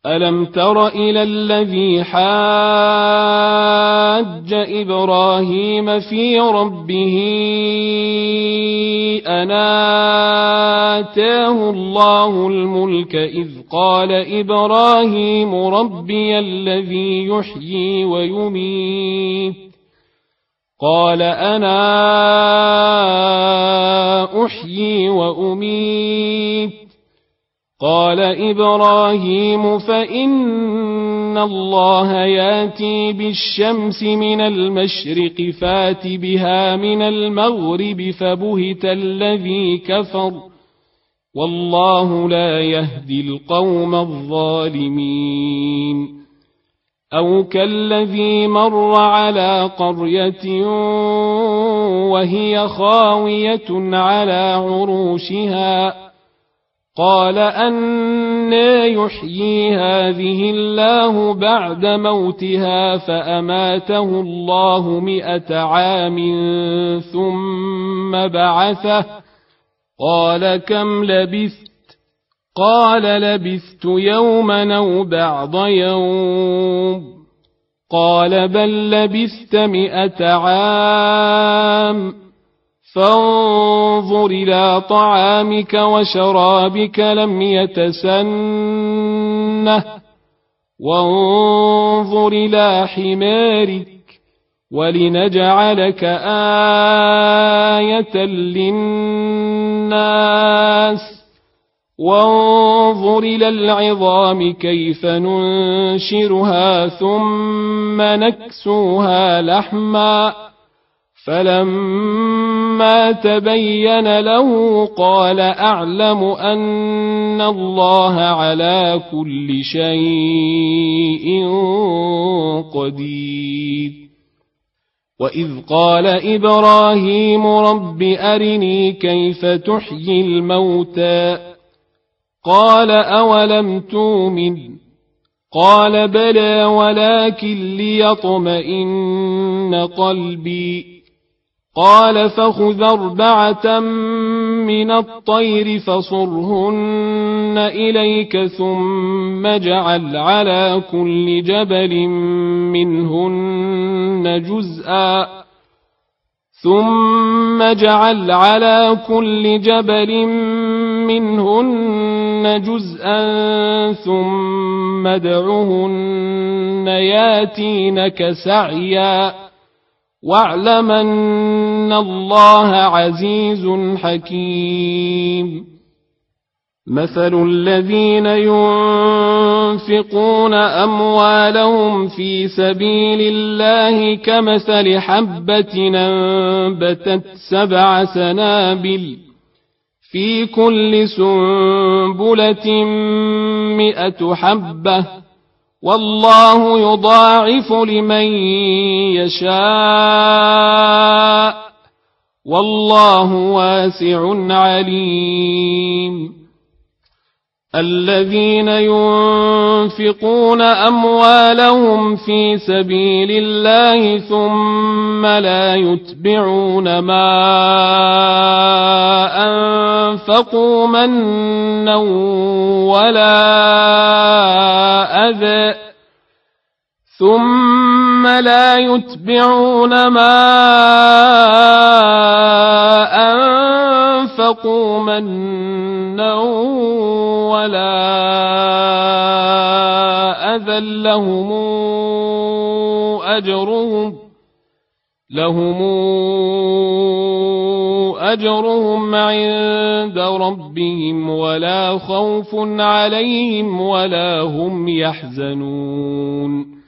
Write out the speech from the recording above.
ألم تر إلى الذي حاج إبراهيم في ربه أن آتاه الله الملك إذ قال إبراهيم ربي الذي يحيي ويميت قال أنا أحيي وأميت قال إبراهيم فإن الله ياتي بالشمس من المشرق فات بها من المغرب فبهت الذي كفر والله لا يهدي القوم الظالمين أو كالذي مر على قرية وهي خاوية على عروشها قال أنى يحيي هذه الله بعد موتها فأماته الله 100 عام ثم بعثه قال كم لبثت قال لبثت يوما أو بعض يوم قال بل لبثت 100 عام فانظر إلى طعامك وشرابك لم يتسنه وانظر إلى حمارك ولنجعلك آية للناس وانظر إلى العظام كيف ننشرها ثم نكسوها لحما فلما تبين له قال أعلم أن الله على كل شيء قدير وإذ قال إبراهيم رب أرني كيف تحيي الموتى قال أولم تؤمن قال بلى ولكن ليطمئن قلبي قال فخذ 4 من الطير فصرهن إليك ثم اجعل على كل جبل منهن جزءا ثم ادعهن ياتينك سعيا واعلم أن الله عزيز حكيم مثل الذين ينفقون أموالهم في سبيل الله كمثل حبة أنبتت 7 سنابل في كل سنبلة 100 حبة والله يضاعف لمن يشاء والله واسع عليم الذين ينفقون أموالهم في سبيل الله ثم لا يتبعون ما أنفقوا منا ولا أذى لهم أجرهم عند ربهم ولا خوف عليهم ولا هم يحزنون